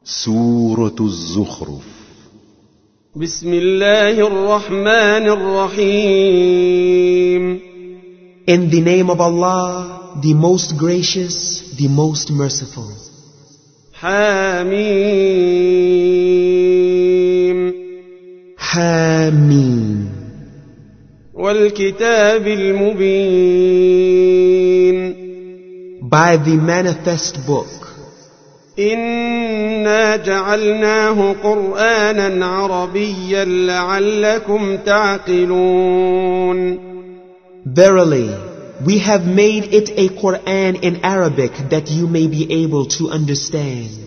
سورة الزخرف. بسم الله الرحمن الرحيم. In the name of Allah, the most gracious, the most merciful. حميم. حميم. والكتاب المبين. By the manifest book. إنا جعلناه قرآنا عربيا لعلكم تعقلون. Verily, we have made it a Quran in Arabic that you may be able to understand.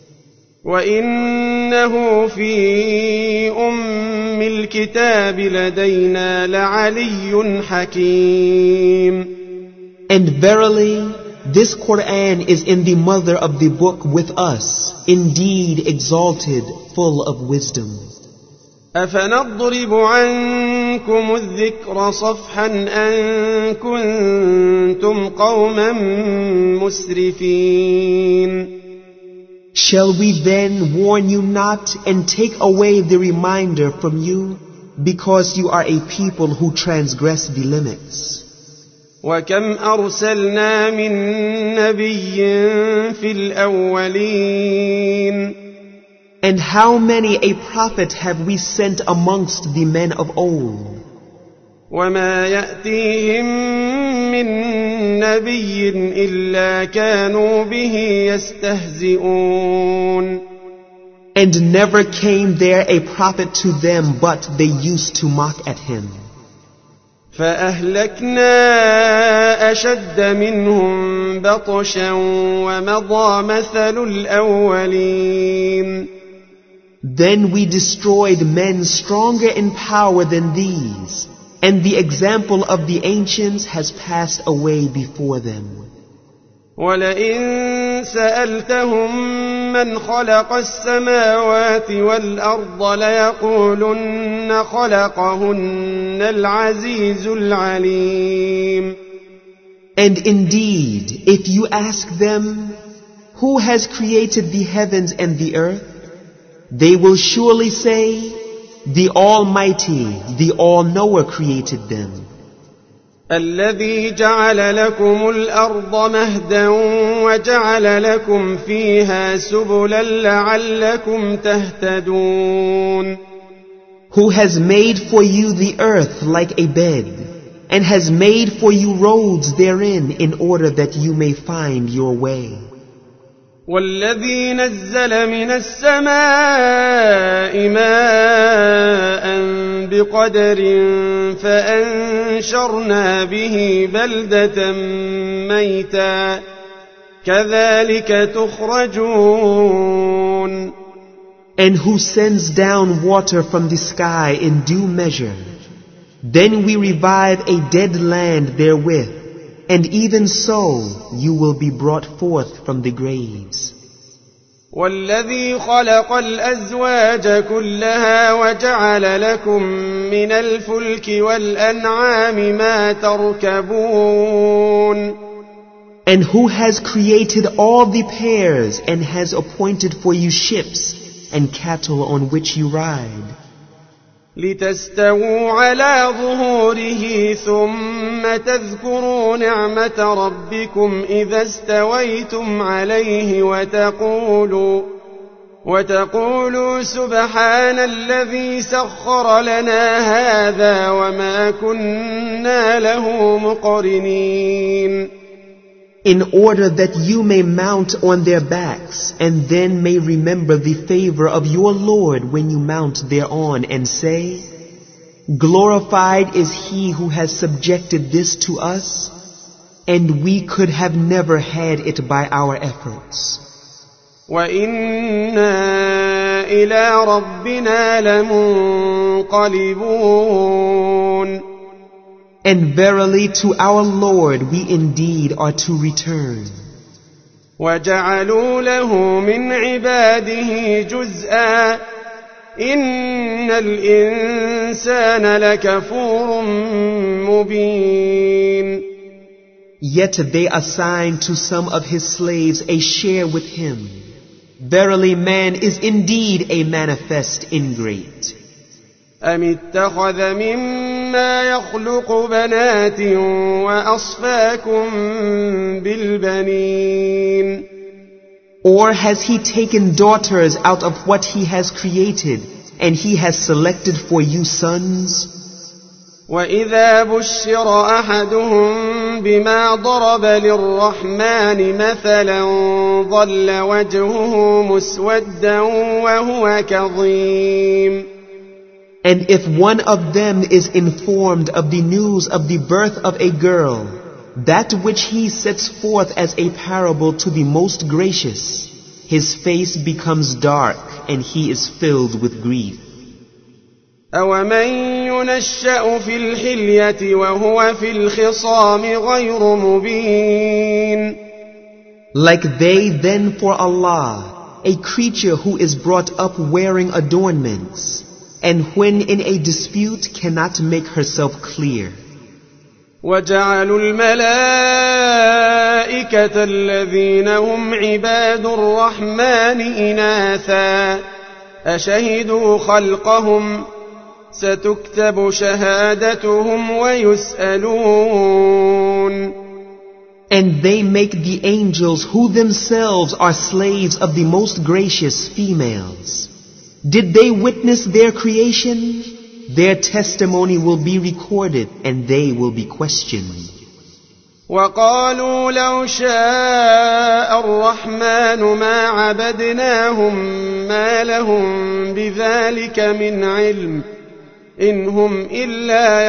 وإنه في أم الكتاب لدينا لعلي حكيم. And verily, this Quran is in the mother of the book with us, indeed exalted, full of wisdom. أفنضرب عنكم الذكر صفحا أن كنتم قوما مسرفين. Shall we then warn you not and take away the reminder from you, because you are a people who transgress the limits? وكم أرسلنا من نبي في الأولين. And how many a prophet have we sent amongst the men of old? وما يأتيهم من نبي إلا كانوا به يستهزئون. And never came there a prophet to them, but they used to mock at him. فأهلكنا أشد منهم بطشا ومضى مثل الأولين. Then we destroyed men stronger in power than these, and the example of the ancients has passed away before them. ولئن سألتهم من خلق السماوات والأرض ليقولن خلقهن العزيز العليم. And indeed, if you ask them, who has created the heavens and the earth, they will surely say, the Almighty, the All-Knower created them. الذي جعل لكم الأرض مهدا وجعل لكم فيها سبلا لعلكم تهتدون. Who has made for you the earth like a bed, and has made for you roads therein in order that you may find your way. والذي نزل من السماء ماء بقدر فأنشرنا به بلدة ميتا كذلك تخرجون. And who sends down water from the sky in due measure. Then we revive a dead land therewith, and even so you will be brought forth from the graves. والذي خلق الأزواج كلها وجعل لكم من الفلك والأنعام ما تركبون. And who has created all the pairs and has appointed for you ships and cattle on which you ride. لتستووا على ظهوره ثم تذكروا نعمة ربكم إذا استويتم عليه وتقولوا سبحان الذي سخر لنا هذا وما كنا له مقرنين. In order that you may mount on their backs, and then may remember the favor of your Lord when you mount thereon, and say, glorified is he who has subjected this to us, and we could have never had it by our efforts. وَإِنَّا إِلَى رَبِّنَا لَمُنْقَلِبُونَ. And verily to our Lord we indeed are to return. وَجَعَلُوا لَهُ مِنْ عِبَادِهِ جُزْءًا إِنَّ الْإِنسَانَ لَكَفُورٌ مُبِينٌ. Yet they assign to some of his slaves a share with him. Verily man is indeed a manifest ingrate. أم اتخذ مما يخلق بنات وأصفاكم بالبنين Or has he taken daughters out of what he has created, and he has selected for you sons? وإذا بشر أحدهم بما ضرب للرحمن مثلا ظل وجهه مسودا وهو كظيم. And if one of them is informed of the news of the birth of a girl, that which he sets forth as a parable to the most gracious, his face becomes dark and he is filled with grief. أَوَمَن يُنَشَّأُ فِي الْحِلْيَةِ وَهُوَ فِي الْخِصَامِ غَيْرُ مُبِينٍ. Like they then for Allah, a creature who is brought up wearing adornments, and when in a dispute cannot make herself clear. وَجَعَلُوا الْمَلَائِكَةَ الَّذِينَ هُمْ عِبَادُ الرَّحْمَنِ إِنَاثًا أَشَهِدُوا خَلْقَهُمْ سَتُكْتَبُ شَهَادَتُهُمْ وَيُسْأَلُونَ. And they make the angels who themselves are slaves of the most gracious females. Did they witness their creation? Their testimony will be recorded and they will be questioned. وَقَالُوا لَوْ شَاءَ الرَّحْمَنُ مَا عَبَدْنَاهُمْ مَا لَهُمْ بِذَلِكَ مِنْ عِلْمٍ إِنْ هُمْ إِلَّا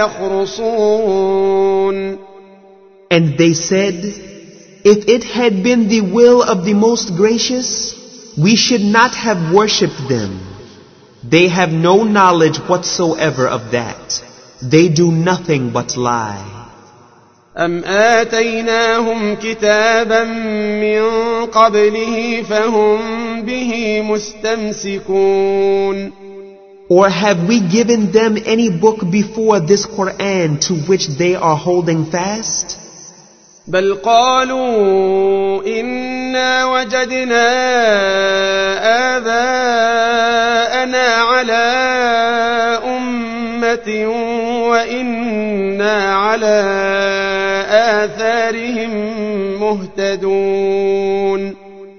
يَخْرُصُونَ. And they said, if it had been the will of the most gracious, we should not have worshipped them. They have no knowledge whatsoever of that. They do nothing but lie. أَمْ آتَيْنَاهُمْ كِتَابًا مِّن قَبْلِهِ فَهُمْ بِهِ مُسْتَمْسِكُونَ. Or have we given them any book before this Quran to which they are holding fast? بَلْ قَالُوا إِنَّا وَجَدْنَا آبَاءَنَا عَلَىٰ أُمَّةٍ وَإِنَّا عَلَىٰ آثَارِهِم مُهْتَدُونَ.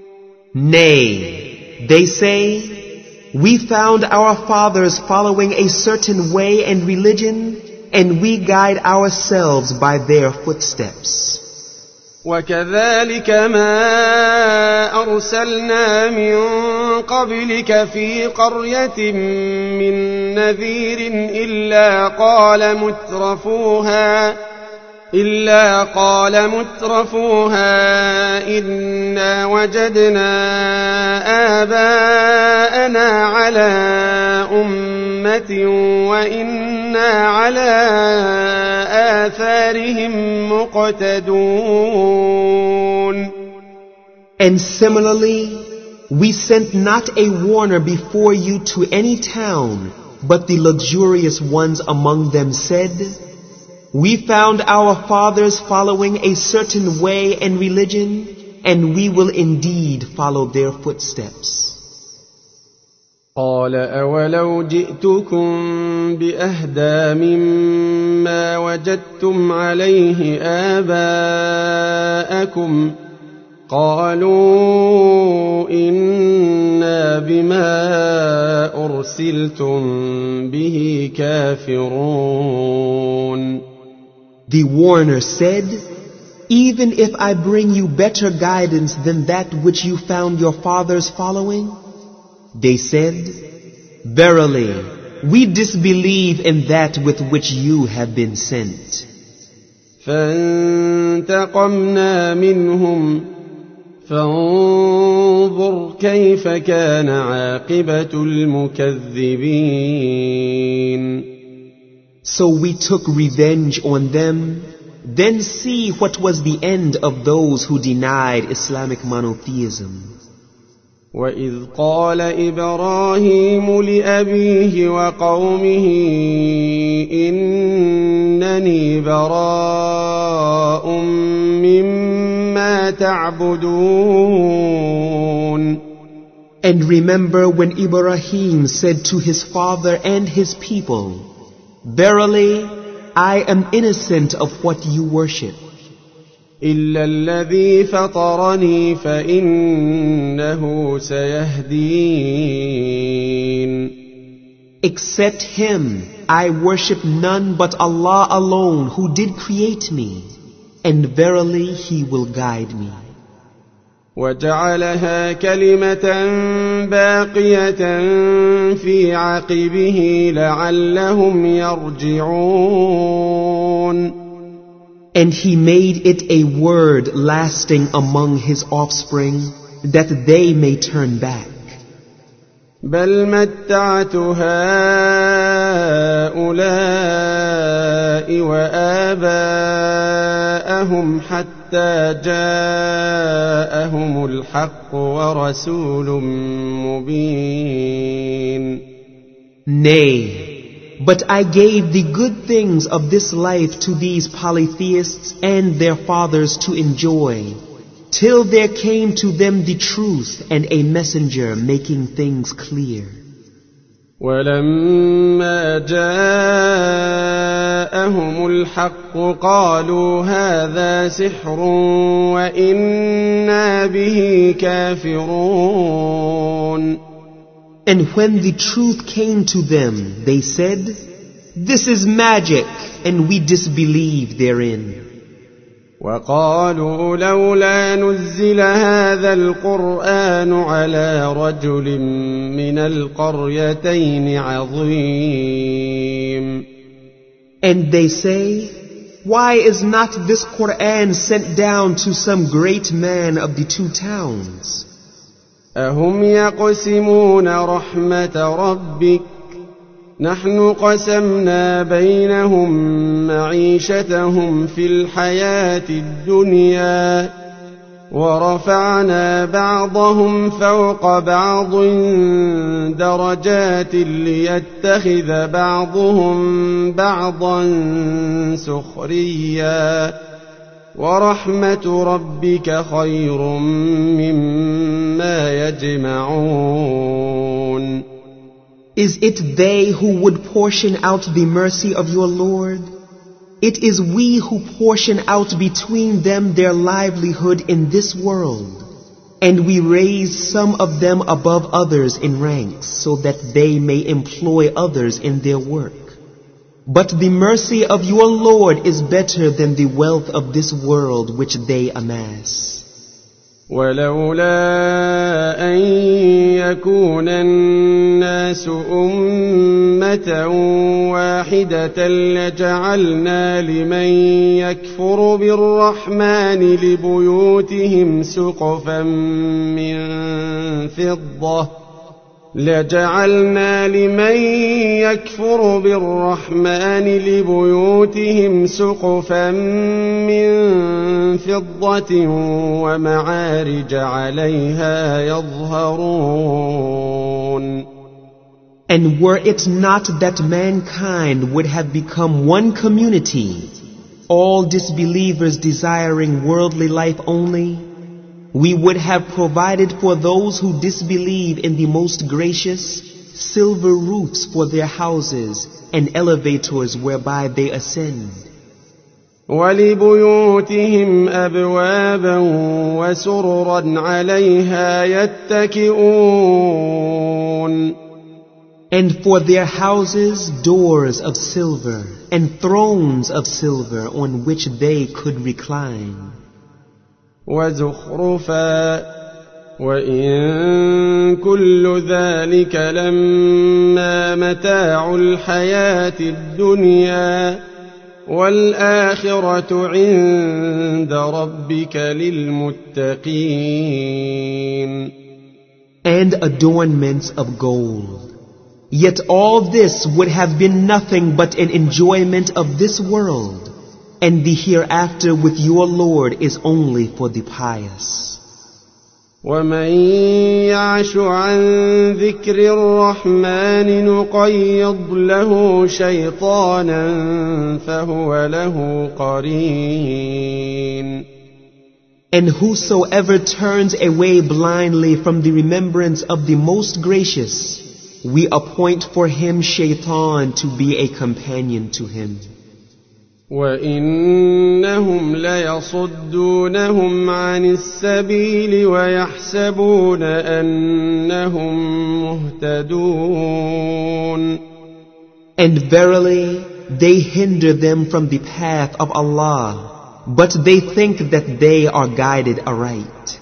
Nay, they say, we found our fathers following a certain way and religion, and we guide ourselves by their footsteps. وَكَذَلِكَ مَا أَرْسَلْنَا مِن قَبْلِكَ فِي قَرْيَةٍ مِّن نَّذِيرٍ إِلَّا قَالَ مُتْرَفُوهَا إِنَّا وَجَدْنَا آبَاءَنَا عَلَىٰ أُمَّةٍ وَإِنَّا عَلَىٰ آثَارِهِم مُقْتَدُونَ. And similarly, we sent not a warner before you to any town, but the luxurious ones among them said, we found our fathers following a certain way and religion, and we will indeed follow their footsteps. قال أولو جئتكم بأهدى مما وجدتم عليه آباءكم قالوا إنا بما أرسلتم به كافرون. The warner said, even if I bring you better guidance than that which you found your fathers following, they said, verily, we disbelieve in that with which you have been sent. فانتقمنا منهم فانظر كيف كان عاقبة المكذبين. So we took revenge on them, then see what was the end of those who denied Islamic monotheism. وَإِذْ قَالَ إِبْرَاهِيمُ لِأَبِيهِ وَقَوْمِهِ إِنَّنِي بَرَاءٌ مِّمَّا تَعْبُدُونَ. And remember when Ibrahim said to his father and his people, "Verily, I am innocent of what you worship. إلا الذي فطرني فإنه سيهدين. Except him, I worship none but Allah alone who did create me, and verily he will guide me." وجعلها كلمة باقية في عقبه لعلهم يرجعون. And he made it a word lasting among his offspring, that they may turn back. بل متعت هؤلاء وآباءهم حتى جاءهم الحق ورسول مبين. Nay, but I gave the good things of this life to these polytheists and their fathers to enjoy, till there came to them the truth and a messenger making things clear. ولما جاءهم الحق قالوا هذا سحر وإنا به كافرون. And when the truth came to them, they said, "This is magic, and we disbelieve therein." وقالوا لولا نزل هذا القرآن على رجل من القريتين عظيم. And they say, "Why is not this Quran sent down to some great man of the two towns?" أهم يقسمون رحمة ربك نحن قسمنا بينهم معيشتهم في الحياة الدنيا ورفعنا بعضهم فوق بعض درجات ليتخذ بعضهم بعضا سخريا ورحمة ربك خير مما يجمعون. Is it they who would portion out the mercy of your Lord? It is we who portion out between them their livelihood in this world, and we raise some of them above others in ranks so that they may employ others in their work. But the mercy of your Lord is better than the wealth of this world which they amass. ولولا أن يكون الناس أمة واحدة لجعلنا لمن يكفر بالرحمن لبيوتهم سقفا من فضة ومعارج عليها يظهرون. And were it not that mankind would have become one community, all disbelievers desiring worldly life only, we would have provided for those who disbelieve in the most gracious silver roofs for their houses and elevators whereby they ascend. وَلِبُيُوتِهِمْ أَبْوَابًا وَسُرُرًا عَلَيْهَا يَتَّكِئُونَ. And for their houses doors of silver and thrones of silver on which they could recline. وَزُخْرُفًا وَإِن كُلُّ ذَلِكَ لَمَّا مَتَاعُ الْحَيَاةِ الدُّنْيَا وَالْآخِرَةُ عِندَ رَبِّكَ لِلْمُتَّقِينَ. And adornments of gold. Yet all this would have been nothing but an enjoyment of this world, and the hereafter with your Lord is only for the pious. وَمَن يَعْشُ عَن ذِكْرِ الرَّحْمَنِ نُقَيِّضْ لَهُ شَيْطَانًا فَهُوَ لَهُ قَرِينٌ. And whosoever turns away blindly from the remembrance of the Most Gracious, we appoint for him Shaitan to be a companion to him. وَإِنَّهُمْ لَيَصُدُّونَهُمْ عَنِ السَّبِيلِ وَيَحْسَبُونَ أَنَّهُمْ مُهْتَدُونَ. And verily, they hinder them from the path of Allah, but they think that they are guided aright.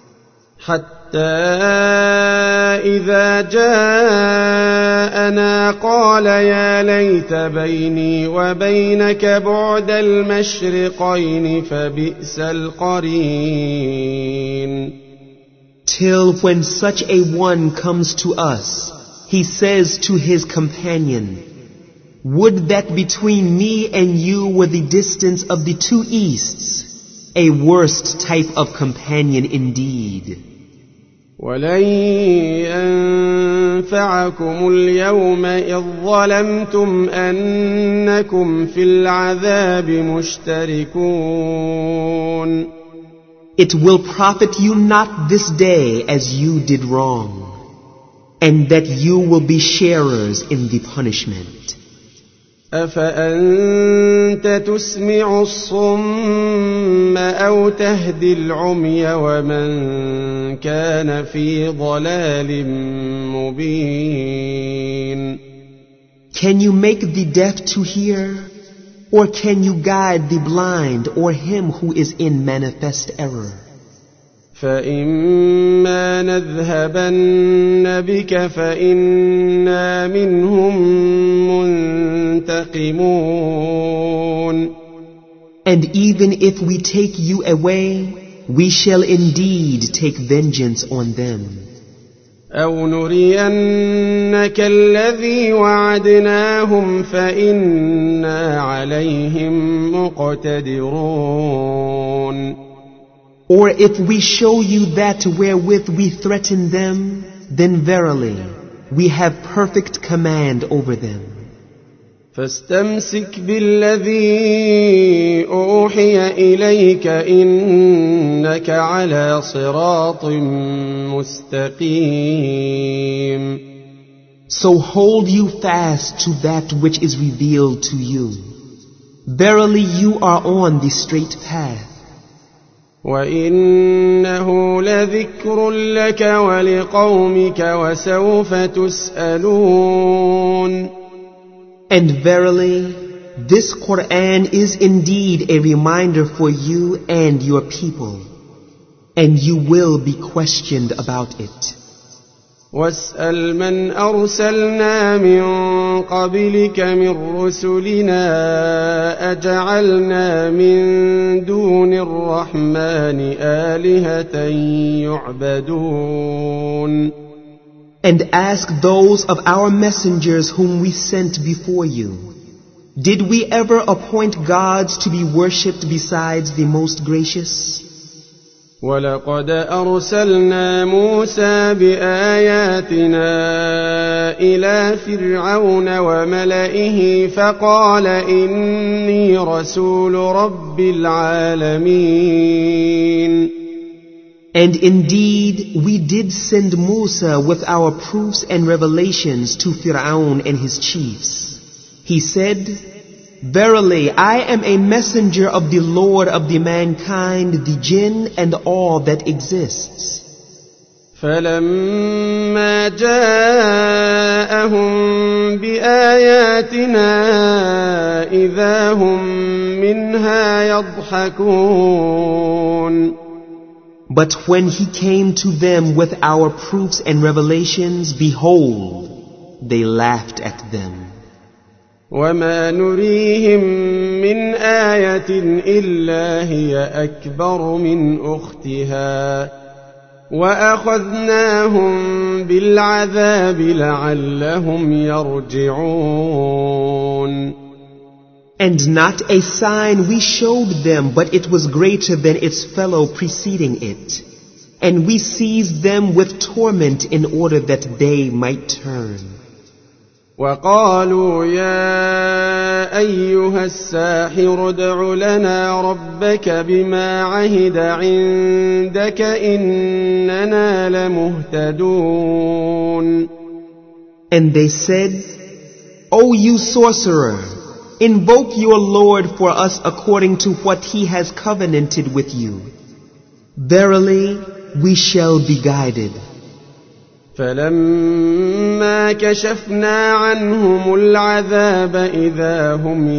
حتى إذا جاءنا قال يا ليت بيني وبينك بعد المشرقين فبئس القرين. Till when such a one comes to us, he says to his companion, would that between me and you were the distance of the two easts, a worst type of companion indeed. ولن ينفعكم اليوم إذ ظلمتم أنكم في العذاب مشتركون. It will profit you not this day as you did wrong, and that you will be sharers in the punishment. أفأنت تسمع الصم أو تهدي العمي ومن كان في ضلال مبين. Can you make the deaf to hear, or can you guide the blind or him who is in manifest error? فإما نذهبن بك فإنا منهم منتقمون. And even if we take you away, we shall indeed take vengeance on them. أو نرينك الذي وعدناهم فإنا عليهم مقتدرون. Or if we show you that wherewith we threaten them, then verily, we have perfect command over them. فاستمسك بالذي أوحي إليك إنك على صراط مستقيم. So hold you fast to that which is revealed to you. Verily you are on the straight path. وَإِنَّهُ لَذِكْرٌ لَكَ وَلِقَوْمِكَ وَسَوْفَ تُسْأَلُونَ. And verily, this Quran is indeed a reminder for you and your people, and you will be questioned about it. وَاسْأَلْ مَنْ أَرْسَلْنَا مِنْ قَبْلِكَ مِنْ رُسُلِنَا أَجَعَلْنَا مِنْ دُونِ الرَّحْمَنِ آلِهَةً يُعْبَدُونَ. And ask those of our messengers whom we sent before you, did we ever appoint gods to be worshipped besides the Most Gracious? وَلَقَدْ أَرْسَلْنَا مُوسَى بِآيَاتِنَا إِلَى فِرْعَوْنَ وَمَلَئِهِ فَقَالَ إِنِّي رَسُولُ رَبِّ الْعَالَمِينَ. And indeed, we did send Musa with our proofs and revelations to Fir'aun and his chiefs. He said, verily, I am a messenger of the Lord of the mankind, the jinn, and all that exists. فَلَمَّا جَاءَهُم بِآيَاتِنَا إِذَا هُم مِّنْهَا يَضْحَكُونَ. But when he came to them with our proofs and revelations, behold, they laughed at them. وَمَا نُرِيهِم مِّنْ آيَةٍ إِلَّا هِيَ أَكْبَرُ مِنْ أُخْتِهَا وَأَخَذْنَاهُم بِالْعَذَابِ لَعَلَّهُمْ يَرْجِعُونَ. And not a sign we showed them, but it was greater than its fellow preceding it. And we seized them with torment in order that they might turn. وقالوا يا أيها الساحر ادع لنا ربك بما عهد عندك إننا لمهتدون. And they said, O you sorcerer, invoke your Lord for us according to what he has covenanted with you. Verily, we shall be guided. فلما كشفنا عنهم العذاب إذا هم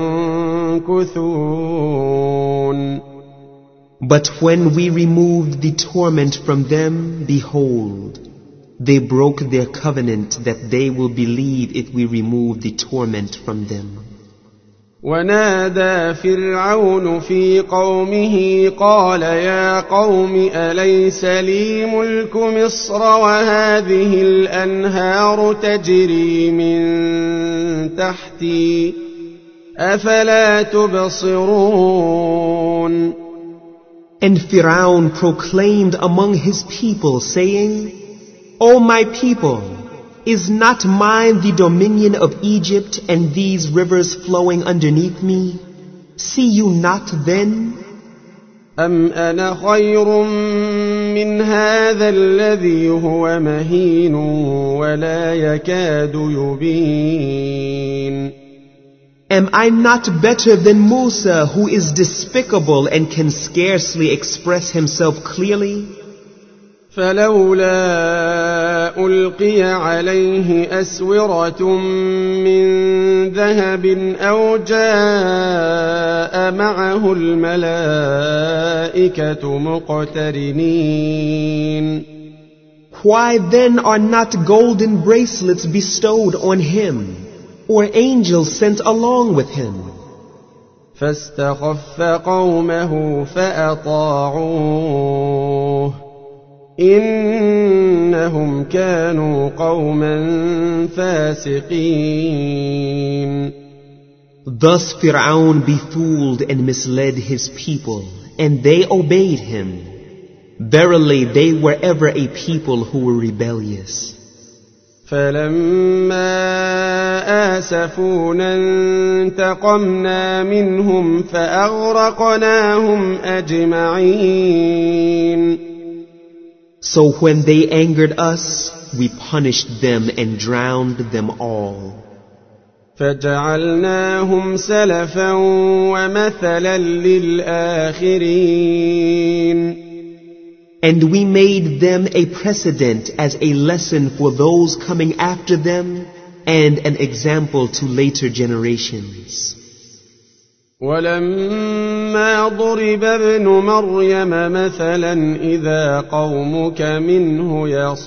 ينكثون. But when we removed the torment from them, behold, they broke their covenant that they will believe if we remove the torment from them. ونادى فرعون في قومه قال يا قوم أليس لي ملك مصر وهذه الأنهار تجري من تحتي أفلا تبصرون. And Pharaoh proclaimed among his people, saying, O my people, is not mine the dominion of Egypt and these rivers flowing underneath me? See you not then? أم أنا خير من هذا الذي هو مهين ولا يكاد يبين. Am I not better than Musa, who is despicable and can scarcely express himself clearly? فلولا ألقي عليه أسورة من ذهب أو جاء معه الملائكة مقترنين. Why then are not golden bracelets bestowed on him, or angels sent along with him? فاستخف قومه فأطاعوه إنهم كانوا قوما فاسقين. Thus Pharaoh befooled and misled his people, and they obeyed him. Verily they were ever a people who were rebellious. فلما آسفونا انتقمنا منهم فأغرقناهم أجمعين. So when they angered us, we punished them and drowned them all. فجعلناهم سلفا ومثلا للآخرين. And we made them a precedent as a lesson for those coming after them and an example to later generations. ولما ضرب ابن مريم مثلا إذا قومك منه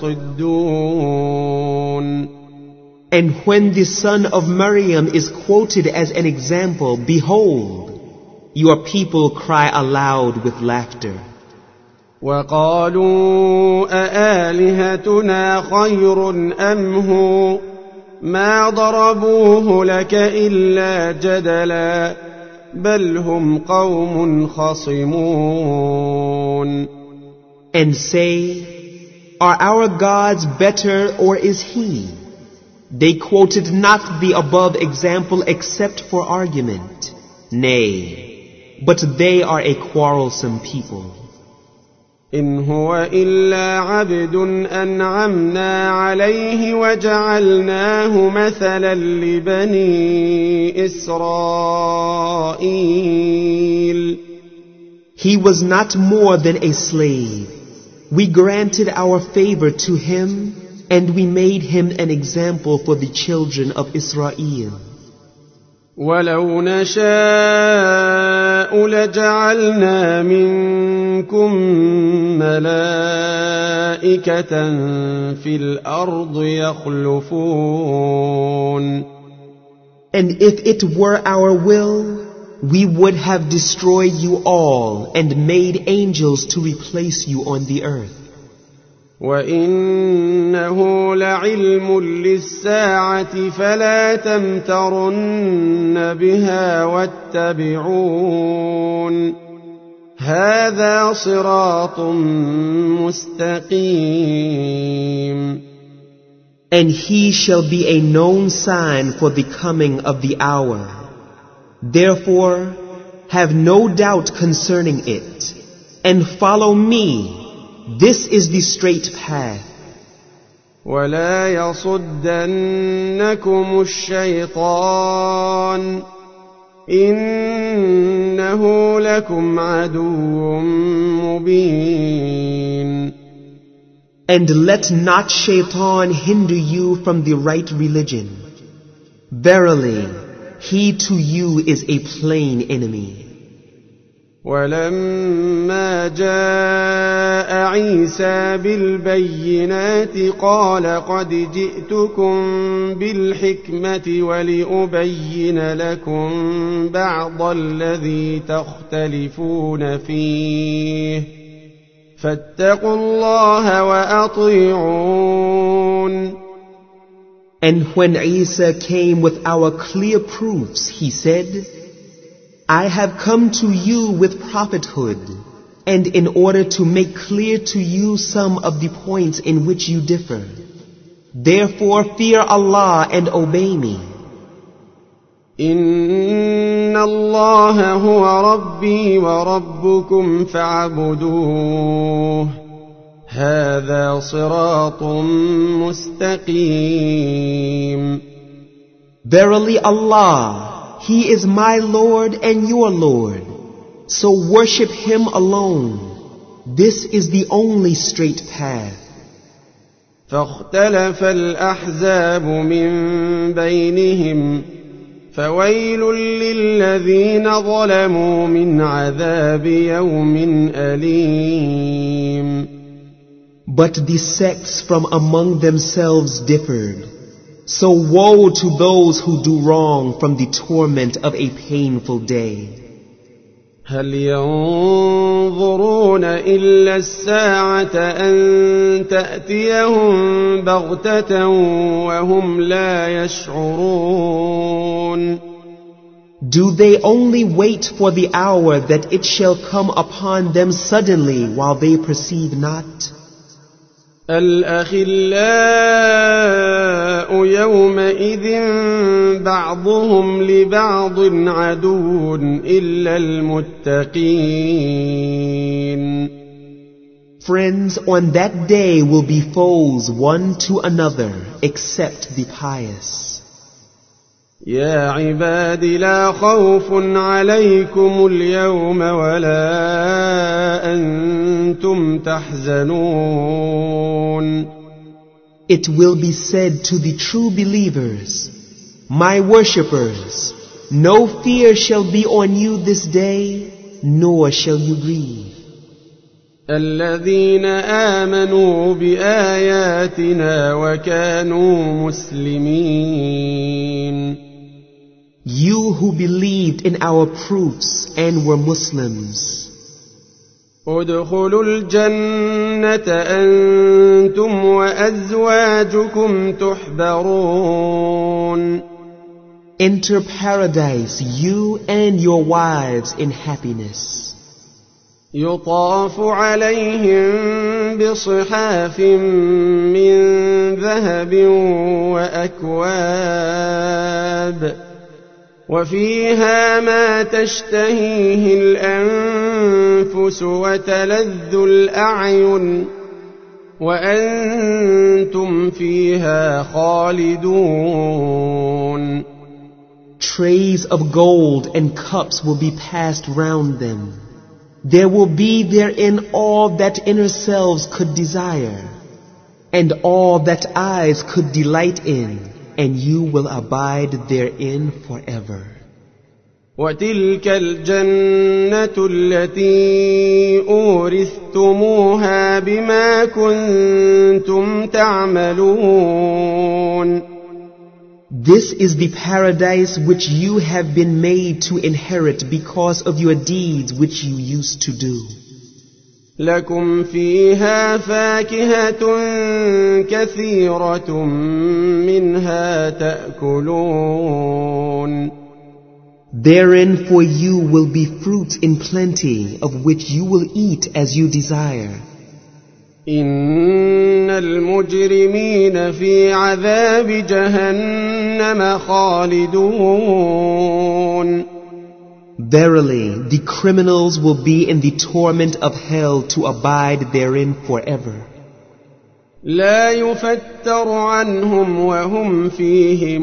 يصدون. And when the son of Maryam is quoted as an example, behold, your people cry aloud with laughter. وقالوا أآلهتنا خير أم هو ما ضربوه لك إلا جدلا بل هم قوم خصمون. And say, are our gods better or is he? They quoted not the above example except for argument. Nay, but they are a quarrelsome people. إن هو إلا عبد أنعمنا عليه وجعلناه مثلا لبني إسرائيل. He was not more than a slave. We granted our favor to him, and we made him an example for the children of Israel. ولو نشاء لجعلنا منكم ملائكة في الأرض يخلفون. And if it were our will, we would have destroyed you all and made angels to replace you on the earth. وإنه لعلم للساعة فلا تمترن بها واتبعون هذا صراط مستقيم. And he shall be a known sign for the coming of the hour. Therefore, have no doubt concerning it, and follow me. This is the straight path. ولا يصدنكم الشيطان إنه لكم عدو مبين. And let not Shaitan hinder you from the right religion. Verily, he to you is a plain enemy. ولما جاء عيسى بالبينات قال قد جئتكم بالحكمة ولأبين لكم بعض الذي تختلفون فيه فاتقوا الله وأطيعون. And when Isa came with our clear proofs, he said, I have come to you with prophethood, and in order to make clear to you some of the points in which you differ. Therefore fear Allah and obey me. إن الله هو ربي وربكم فاعبدوه هذا صراط مستقيم. Verily Allah, He is my Lord and your Lord, so worship Him alone. This is the only straight path. فاختلف الأحزاب من بينهم فويل للذين ظلموا من عذاب يوم أليم. But the sects from among themselves differed. So woe to those who do wrong from the torment of a painful day. هل ينظرون إلا الساعة أن تأتيهم بغتة وهم لا يشعرون. Do they only wait for the hour that it shall come upon them suddenly while they perceive not? الأخلاء يومئذ بعضهم لبعض عدو إلا المتقين. Friends on that day will be foes one to another except the pious. يا عباد لا خوف عليكم اليوم ولا أنتم تحزنون. It will be said to the true believers, my worshippers, no fear shall be on you this day, nor shall you grieve. الذين آمنوا بآياتنا وكانوا مسلمين. You who believed in our proofs and were Muslims. ادخلوا الجنة أنتم وأزواجكم تحبرون. Enter paradise, you and your wives in happiness. يطاف عليهم بصحاف من ذهب وأكواب وفيها ما تشتهيه الأنفس وتلذ الأعين وأنتم فيها خالدون. Trays of gold and cups will be passed round them. There will be therein all that inner selves could desire, and all that eyes could delight in, and you will abide therein forever. وتلك الجنة التي أورثتموها بما كنتم تعملون. This is the paradise which you have been made to inherit because of your deeds which you used to do. لكم فيها فاكهة كثيرة منها تأكلون. Therein for you will be fruits in plenty of which you will eat as you desire. إن المجرمين في عذاب جهنم خالدون. Verily, the criminals will be in the torment of hell to abide therein forever. لا يفتر عنهم وهم فيه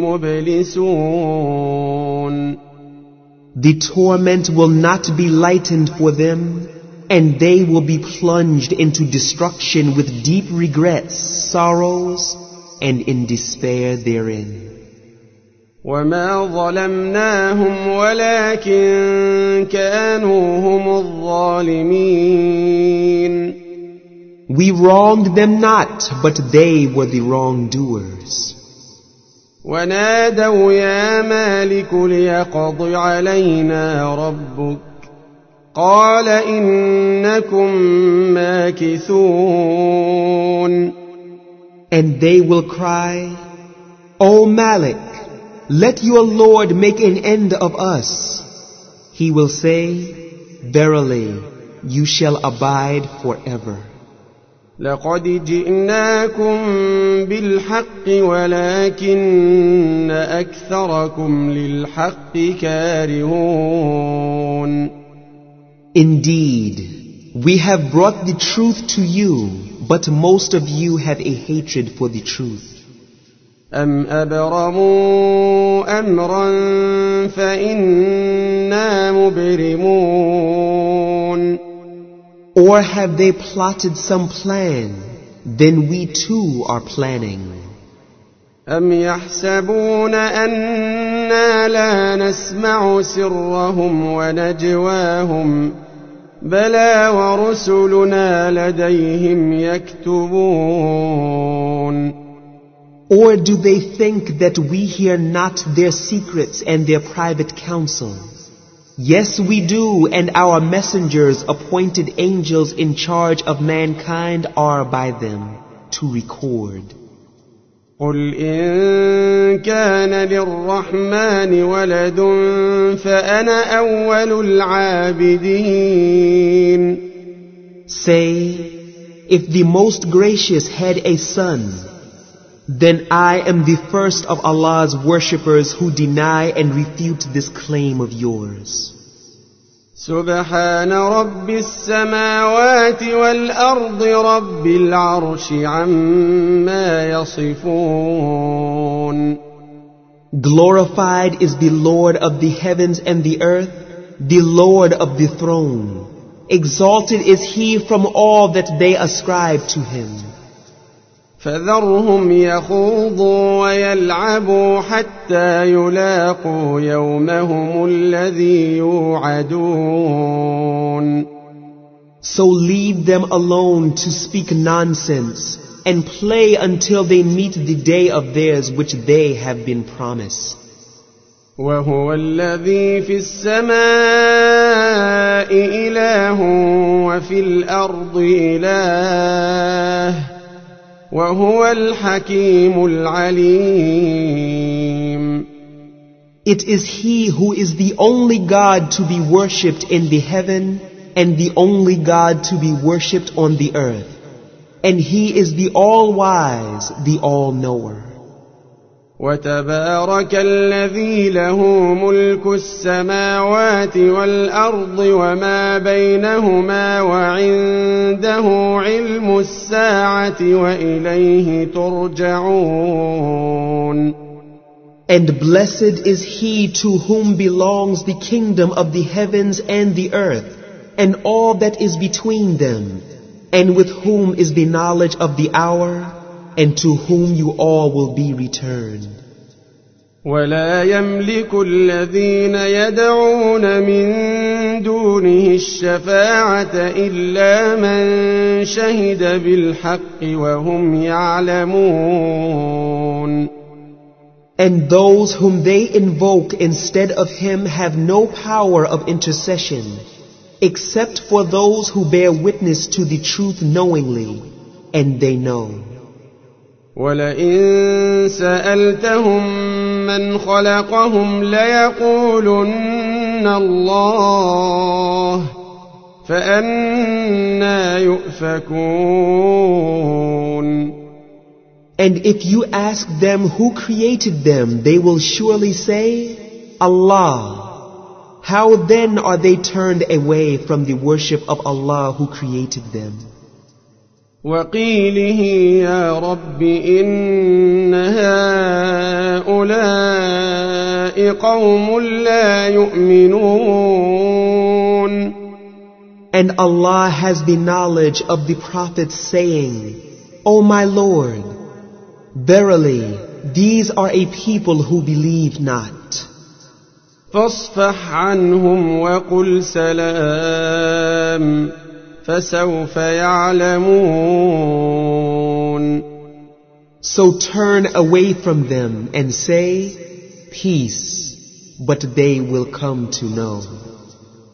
مبلسون. The torment will not be lightened for them, and they will be plunged into destruction with deep regrets, sorrows, and in despair therein. وما ظلمناهم ولكن كانوا هم الظالمين. We wronged them not, but they were the wrongdoers. ونادوا يا مالك ليقض علينا ربك قال إنكم ماكثون. And they will cry, O Malik, let your Lord make an end of us. He will say, verily, you shall abide forever. لقد جئناكم بالحق ولكن أكثركم للحق كارهون. Indeed, we have brought the truth to you, but most of you have a hatred for the truth. أم أبرموا أمرا فإنا مبرمون. Or have they plotted some plan? Then we too are planning. أم يحسبون أنا لا نسمع سرهم ونجواهم بلى ورسلنا لديهم يكتبون. Or do they think that we hear not their secrets and their private counsel? Yes, we do, and our messengers, appointed angels in charge of mankind, are by them to record. قل إن كان للرحمن ولد فأنا أول العابدين. Say, if the Most Gracious had a son, then I am the first of Allah's worshippers who deny and refute this claim of yours. سبحان رب السماوات والأرض رب العرش عما يصفون. Glorified is the Lord of the heavens and the earth, the Lord of the throne. Exalted is He from all that they ascribe to Him. فذرهم يخوضوا ويلعبوا حتى يلاقوا يومهم الذي يوعدون. So leave them alone to speak nonsense and play until they meet the day of theirs which they have been promised. وهو الذي في السماء إله وفي الأرض إله وهو الحكيم العليم. It is He who is the only God to be worshipped in the heaven and the only God to be worshipped on the earth. And He is the all-wise, the all-knower. وتبارك الذي له ملك السماوات والأرض وما بينهما وعنده علم الساعة وإليه ترجعون. And blessed is He to whom belongs the kingdom of the heavens and the earth, and all that is between them, and with whom is the knowledge of the hour, and to whom you all will be returned. ولا يملك الذين يدعون من دونه الشفاعة إلا من شهد بالحق وهم يعلمون. And those whom they invoke instead of Him have no power of intercession, except for those who bear witness to the truth knowingly, and they know. وَلَئِن سَأَلْتَهُم مَّنْ خَلَقَهُمْ لَيَقُولُنَّ اللَّهُ فأنى يؤفكون. And if you ask them who created them, they will surely say, Allah. How then are they turned away from the worship of Allah who created them? وقيله يا رب إن هؤلاء قوم لا يؤمنون. And Allah has the knowledge of the prophets saying, O my Lord, verily these are a people who believe not. فاصفح عنهم وقل سلام فسوف يعلمون. So turn away from them and say, peace, but they will come to know.